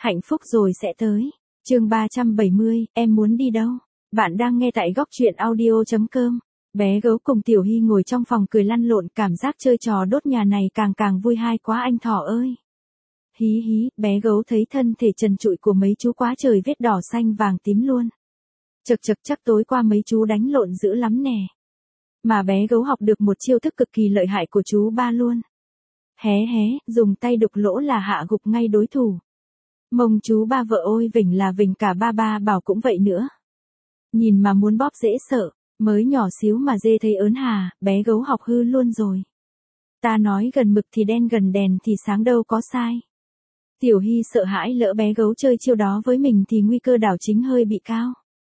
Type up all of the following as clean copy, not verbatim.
Hạnh phúc rồi sẽ tới. Chương 370, em muốn đi đâu? Bạn đang nghe tại góc truyện audio.com. Bé gấu cùng Tiểu Hy ngồi trong phòng cười lăn lộn, cảm giác chơi trò đốt nhà này càng vui hay quá anh thỏ ơi. Hí hí, bé gấu thấy thân thể trần trụi của mấy chú quá trời vết đỏ xanh vàng tím luôn. Chật chắc tối qua mấy chú đánh lộn dữ lắm nè. Mà bé gấu học được một chiêu thức cực kỳ lợi hại của chú ba luôn. Hé, dùng tay đục lỗ là hạ gục ngay đối thủ. Mông chú ba vợ ôi vỉnh là vỉnh, cả ba bảo cũng vậy nữa. Nhìn mà muốn bóp dễ sợ, mới nhỏ xíu mà dê thấy ớn hà, bé gấu học hư luôn rồi. Ta nói gần mực thì đen, gần đèn thì sáng, đâu có sai. Tiểu Hy sợ hãi lỡ bé gấu chơi chiêu đó với mình thì nguy cơ đảo chính hơi bị cao.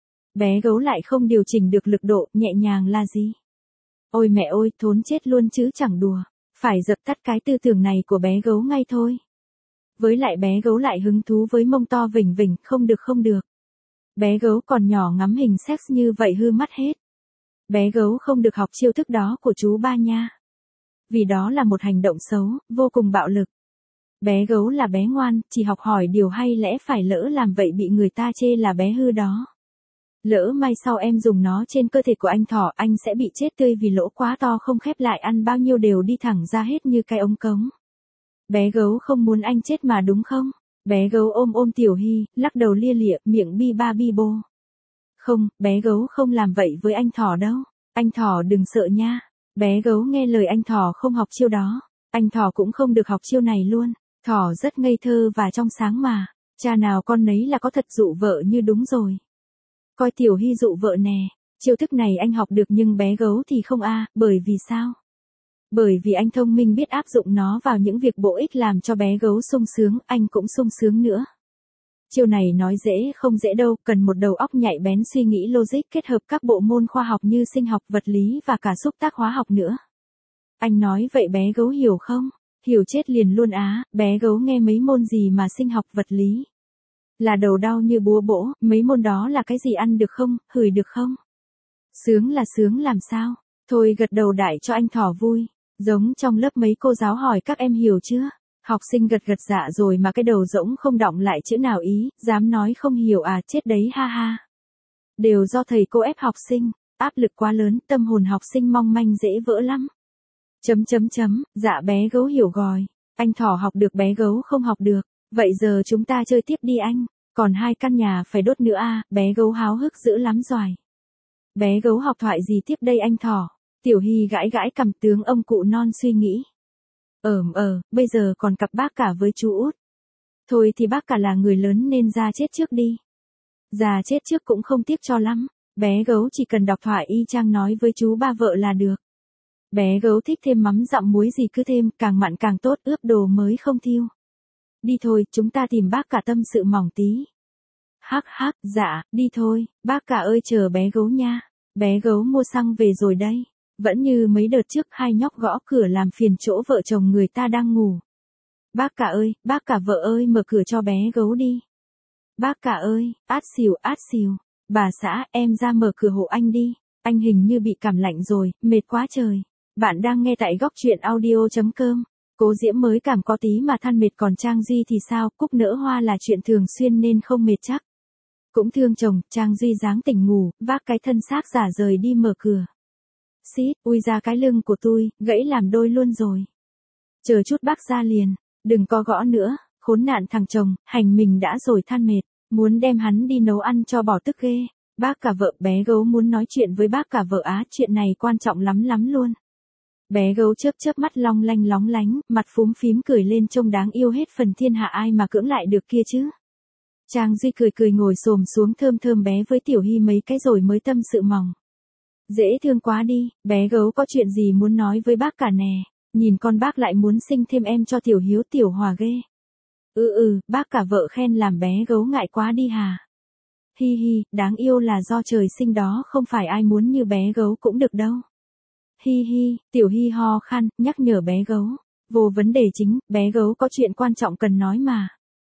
Bé gấu lại không điều chỉnh được lực độ, nhẹ nhàng là gì? Ôi mẹ ơi, thốn chết luôn chứ chẳng đùa. Phải dập tắt cái tư tưởng này của bé gấu ngay thôi. Với lại bé gấu lại hứng thú với mông to vỉnh, không được. Bé gấu còn nhỏ ngắm hình sex như vậy hư mắt hết. Bé gấu không được học chiêu thức đó của chú ba nha. Vì đó là một hành động xấu, vô cùng bạo lực. Bé gấu là bé ngoan, chỉ học hỏi điều hay lẽ phải, lỡ làm vậy bị người ta chê là bé hư đó. Lỡ may sau em dùng nó trên cơ thể của anh thỏ, anh sẽ bị chết tươi vì lỗ quá to không khép lại, ăn bao nhiêu đều đi thẳng ra hết như cái ống cống. Bé gấu không muốn anh chết mà đúng không? Bé gấu ôm Tiểu Hy, lắc đầu lia lịa, miệng bi ba bi bô. Không, bé gấu không làm vậy với anh thỏ đâu. Anh thỏ đừng sợ nha. Bé gấu nghe lời anh thỏ không học chiêu đó. Anh thỏ cũng không được học chiêu này luôn. Thỏ rất ngây thơ và trong sáng mà. Cha nào con nấy là có thật dụ vợ như đúng rồi. Coi Tiểu Hy dụ vợ nè. Chiêu thức này anh học được nhưng bé gấu thì không a, bởi vì sao? Bởi vì anh thông minh biết áp dụng nó vào những việc bổ ích làm cho bé gấu sung sướng, anh cũng sung sướng nữa. Chiêu này nói dễ không dễ đâu, cần một đầu óc nhạy bén suy nghĩ logic kết hợp các bộ môn khoa học như sinh học, vật lý và cả xúc tác hóa học nữa. Anh nói vậy bé gấu hiểu không? Hiểu chết liền luôn á, bé gấu nghe mấy môn gì mà sinh học, vật lý. Là đầu đau như búa bổ, mấy môn đó là cái gì, ăn được không, hửi được không? Sướng là sướng làm sao? Thôi gật đầu đại cho anh thỏ vui. Giống trong lớp mấy cô giáo hỏi các em hiểu chưa? Học sinh gật dạ rồi mà cái đầu rỗng không đọng lại chữ nào ý, dám nói không hiểu à, chết đấy ha ha. Đều do thầy cô ép học sinh, áp lực quá lớn, tâm hồn học sinh mong manh dễ vỡ lắm. Dạ bé gấu hiểu rồi, anh thỏ học được bé gấu không học được, vậy giờ chúng ta chơi tiếp đi anh, còn 2 căn nhà phải đốt nữa à, bé gấu háo hức dữ lắm rồi. Bé gấu học thoại gì tiếp đây anh thỏ? Tiểu Hy gãi cằm, tướng ông cụ non suy nghĩ. Bây giờ còn cặp bác cả với chú út. Thôi thì bác cả là người lớn nên ra chết trước đi. Già chết trước cũng không tiếc cho lắm, bé gấu chỉ cần đọc thoại y chang nói với chú ba vợ là được. Bé gấu thích thêm mắm dặm muối gì cứ thêm, càng mặn càng tốt, ướp đồ mới không thiêu. Đi thôi, chúng ta tìm bác cả tâm sự mỏng tí. Hắc, dạ, đi thôi, bác cả ơi chờ bé gấu nha. Bé gấu mua xăng về rồi đây. Vẫn như mấy đợt trước, 2 nhóc gõ cửa làm phiền chỗ vợ chồng người ta đang ngủ. Bác cả vợ ơi mở cửa cho bé gấu đi. Bác cả ơi, át xìu. Bà xã, em ra mở cửa hộ anh đi. Anh hình như bị cảm lạnh rồi, mệt quá trời. Bạn đang nghe tại góc truyện audio.com. Cố Diễm mới cảm có tí mà than mệt, còn Trang Duy thì sao? Cúc nỡ hoa là chuyện thường xuyên nên không mệt chắc. Cũng thương chồng, Trang Duy dáng tỉnh ngủ, vác cái thân xác giả rời đi mở cửa. Xít, ui ra cái lưng của tôi, gãy làm đôi luôn rồi. Chờ chút bác ra liền, đừng có gõ nữa, khốn nạn thằng chồng, hành mình đã rồi than mệt, muốn đem hắn đi nấu ăn cho bỏ tức ghê. Bác cả vợ, bé gấu muốn nói chuyện với bác cả vợ á, chuyện này quan trọng lắm luôn. Bé gấu chớp mắt long lánh, mặt phúm phím cười lên trông đáng yêu hết phần thiên hạ, ai mà cưỡng lại được kia chứ. Trang Duy cười ngồi xổm xuống thơm bé với Tiểu Hy mấy cái rồi mới tâm sự mỏng. Dễ thương quá đi, bé gấu có chuyện gì muốn nói với bác cả nè, nhìn con bác lại muốn sinh thêm em cho Tiểu Hiếu Tiểu Hòa ghê. Bác cả vợ khen làm bé gấu ngại quá đi hà. Hi, đáng yêu là do trời sinh đó, không phải ai muốn như bé gấu cũng được đâu. Hi, Tiểu Hy ho khan, nhắc nhở bé gấu. Vô vấn đề chính, bé gấu có chuyện quan trọng cần nói mà.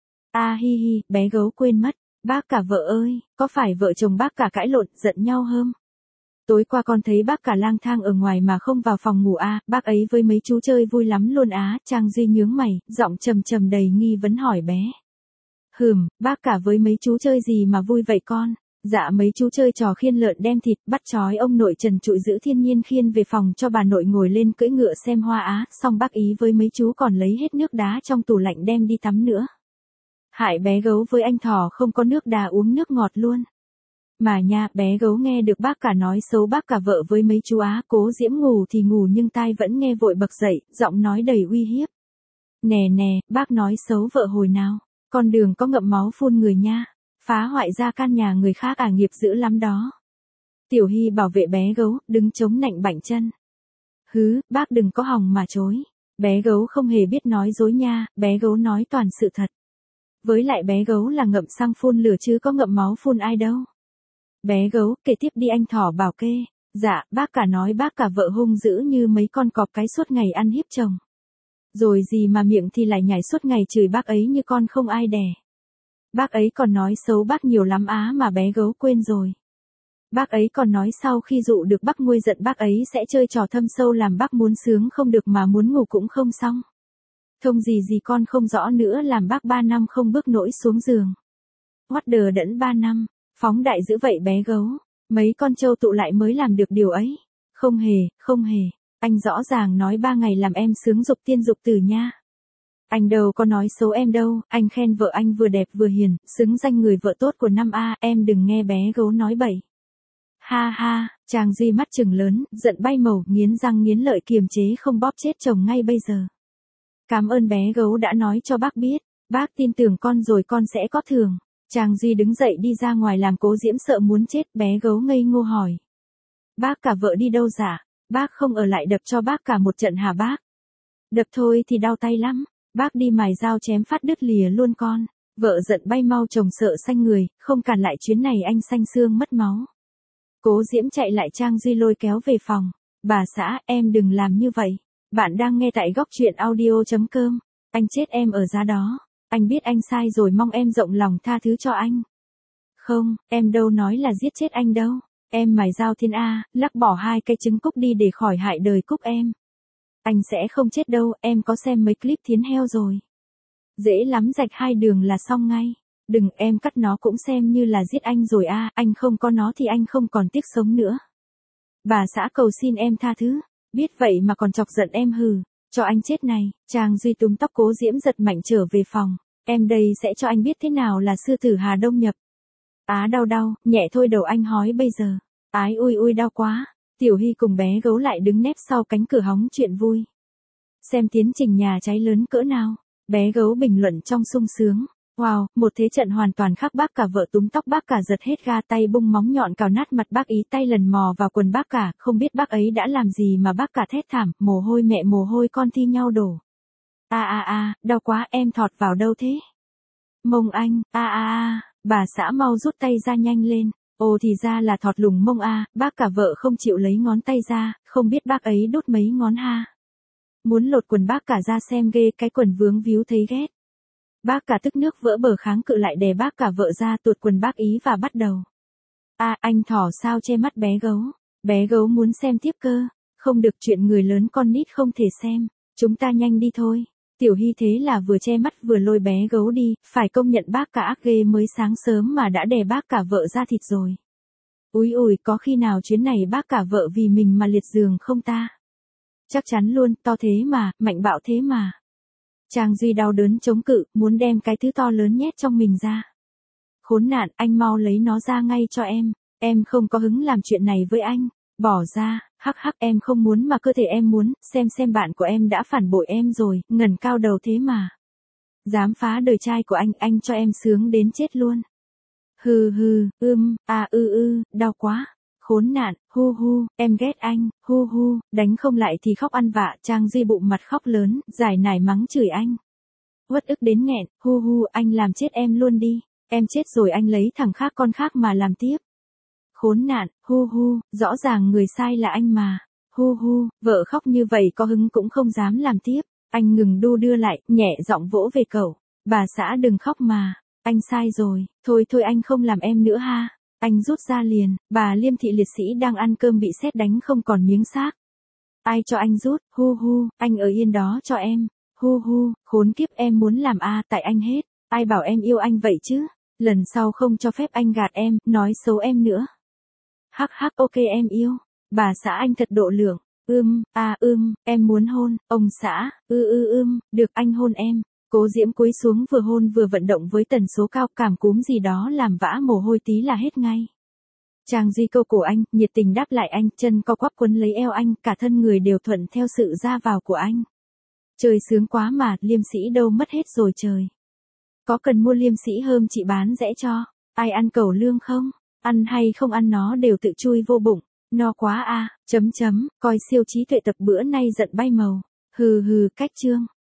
Hi, bé gấu quên mất. Bác cả vợ ơi, có phải vợ chồng bác cả cãi lộn, giận nhau không? Tối qua con thấy bác cả lang thang ở ngoài mà không vào phòng ngủ à, bác ấy với mấy chú chơi vui lắm luôn á, Trang Duy nhướng mày, giọng trầm đầy nghi vấn hỏi bé. Bác cả với mấy chú chơi gì mà vui vậy con? Dạ mấy chú chơi trò khiên lợn đem thịt, bắt trói ông nội trần trụi giữ thiên nhiên khiên về phòng cho bà nội ngồi lên cưỡi ngựa xem hoa á, xong bác ý với mấy chú còn lấy hết nước đá trong tủ lạnh đem đi tắm nữa. Hại bé gấu với anh thỏ không có nước đá uống nước ngọt luôn. Mà nha, bé gấu nghe được bác cả nói xấu bác cả vợ với mấy chú á, Cố Diễm ngủ thì ngủ nhưng tai vẫn nghe vội bật dậy, giọng nói đầy uy hiếp. Nè nè, bác nói xấu vợ hồi nào, con đường có ngậm máu phun người nha, phá hoại gia can nhà người khác nghiệp dữ lắm đó. Tiểu Hy bảo vệ bé gấu, đứng chống nạnh bảnh chân. Bác đừng có hòng mà chối. Bé gấu không hề biết nói dối nha, bé gấu nói toàn sự thật. Với lại bé gấu là ngậm xăng phun lửa chứ có ngậm máu phun ai đâu. Bé gấu, kể tiếp đi anh thỏ bảo kê. Dạ, bác cả nói bác cả vợ hung dữ như mấy con cọp cái suốt ngày ăn hiếp chồng. Rồi gì mà miệng thì lại nhảy suốt ngày chửi bác ấy như con không ai đẻ. Bác ấy còn nói xấu bác nhiều lắm á mà bé gấu quên rồi. Bác ấy còn nói sau khi dụ được bác nguôi giận bác ấy sẽ chơi trò thâm sâu làm bác muốn sướng không được mà muốn ngủ cũng không xong. Thông gì con không rõ nữa làm bác 3 năm không bước nổi xuống giường. What đờ đẫn 3 năm, phóng đại dữ vậy bé gấu, mấy con trâu tụ lại mới làm được điều ấy. Không hề, anh rõ ràng nói 3 ngày làm em sướng dục tiên dục tử nha. Anh đâu có nói xấu em đâu, anh khen vợ anh vừa đẹp vừa hiền, xứng danh người vợ tốt của năm A, em đừng nghe bé gấu nói bậy. Ha, chàng Duy mắt trừng lớn, giận bay màu, nghiến răng nghiến lợi kiềm chế không bóp chết chồng ngay bây giờ. Cảm ơn bé gấu đã nói cho bác biết, bác tin tưởng con rồi con sẽ có thưởng. Chàng Duy đứng dậy đi ra ngoài làm Cố Diễm sợ muốn chết, bé gấu ngây ngô hỏi. Bác cả vợ đi đâu dạ? Bác không ở lại đập cho bác cả một trận hả bác? Đập thôi thì đau tay lắm, bác đi mài dao chém phát đứt lìa luôn con. Vợ giận bay mau chồng sợ xanh người, không cản lại chuyến này anh xanh xương mất máu. Cố Diễm chạy lại Trang Duy lôi kéo về phòng. Bà xã, em đừng làm như vậy. Bạn đang nghe tại góc truyện audio.com. Anh chết em ở giá đó. Anh biết anh sai rồi mong em rộng lòng tha thứ cho anh. Không, em đâu nói là giết chết anh đâu. Em mài dao thiên A, lắc bỏ 2 cái trứng cúc đi để khỏi hại đời cúc em. Anh sẽ không chết đâu, em có xem mấy clip thiến heo rồi. Dễ lắm rạch 2 đường là xong ngay. Đừng em cắt nó cũng xem như là giết anh rồi a, anh không có nó thì anh không còn tiếc sống nữa. Bà xã cầu xin em tha thứ, biết vậy mà còn chọc giận em cho anh chết này. Chàng Duy túm tóc Cố Diễm giật mạnh trở về phòng. Em đây sẽ cho anh biết thế nào là sư tử Hà Đông nhập. Á đau, nhẹ thôi đầu anh hói bây giờ. Ái ui đau quá. Tiểu Hy cùng bé gấu lại đứng nép sau cánh cửa hóng chuyện vui. Xem tiến trình nhà cháy lớn cỡ nào. Bé gấu bình luận trong sung sướng. Wow, một thế trận hoàn toàn khác bác cả vợ túm tóc bác cả giật hết ga tay bung móng nhọn cào nát mặt bác ý tay lần mò vào quần bác cả, không biết bác ấy đã làm gì mà bác cả thét thảm, mồ hôi mẹ mồ hôi con thi nhau đổ. Đau quá em thọt vào đâu thế? Mông anh, bà xã mau rút tay ra nhanh lên. Ồ thì ra là thọt lủng mông bác cả vợ không chịu lấy ngón tay ra, không biết bác ấy đốt mấy ngón ha. Muốn lột quần bác cả ra xem ghê cái quần vướng víu thấy ghét. Bác cả tức nước vỡ bờ kháng cự lại đè bác cả vợ ra tuột quần bác ý và bắt đầu. Anh thỏ sao che mắt bé gấu. Bé gấu muốn xem tiếp cơ. Không được chuyện người lớn con nít không thể xem. Chúng ta nhanh đi thôi. Tiểu Hy thế là vừa che mắt vừa lôi bé gấu đi. Phải công nhận bác cả ác ghê mới sáng sớm mà đã đè bác cả vợ ra thịt rồi. Ui có khi nào chuyến này bác cả vợ vì mình mà liệt giường không ta? Chắc chắn luôn, to thế mà, mạnh bạo thế mà. Trang Duy đau đớn chống cự, muốn đem cái thứ to lớn nhét trong mình ra. Khốn nạn, anh mau lấy nó ra ngay cho em không có hứng làm chuyện này với anh, bỏ ra, hắc em không muốn mà cơ thể em muốn, xem bạn của em đã phản bội em rồi, ngẩng cao đầu thế mà. Dám phá đời trai của anh cho em sướng đến chết luôn. Đau quá. Khốn nạn, em ghét anh, đánh không lại thì khóc ăn vạ, Trang Duy bụng mặt khóc lớn, giải nải mắng chửi anh. Uất ức đến nghẹn, anh làm chết em luôn đi, em chết rồi anh lấy thằng khác con khác mà làm tiếp. Khốn nạn, rõ ràng người sai là anh mà, vợ khóc như vậy có hứng cũng không dám làm tiếp, anh ngừng đu đưa lại, nhẹ giọng vỗ về cậu, bà xã đừng khóc mà, anh sai rồi, thôi anh không làm em nữa ha. Anh rút ra liền, bà Liêm Thị liệt sĩ đang ăn cơm bị sét đánh không còn miếng xác. Ai cho anh rút, anh ở yên đó cho em, khốn kiếp em muốn làm tại anh hết. Ai bảo em yêu anh vậy chứ? Lần sau không cho phép anh gạt em, nói xấu em nữa. Hắc hắc ok em yêu. Bà xã anh thật độ lượng. Em muốn hôn, ông xã, được anh hôn em. Cố Diễm cúi xuống vừa hôn vừa vận động với tần số cao, cảm cúm gì đó làm vã mồ hôi tí là hết ngay. Trang Duy câu cổ anh, nhiệt tình đáp lại anh, chân co quắp quấn lấy eo anh, cả thân người đều thuận theo sự ra vào của anh. Trời sướng quá mà, liêm sĩ đâu mất hết rồi trời. Có cần mua liêm sĩ hôm chị bán rẻ cho? Ai ăn cẩu lương không? Ăn hay không ăn nó đều tự chui vô bụng. No quá à, coi siêu trí tuệ tập bữa nay giận bay màu. Hừ hừ, cách chương.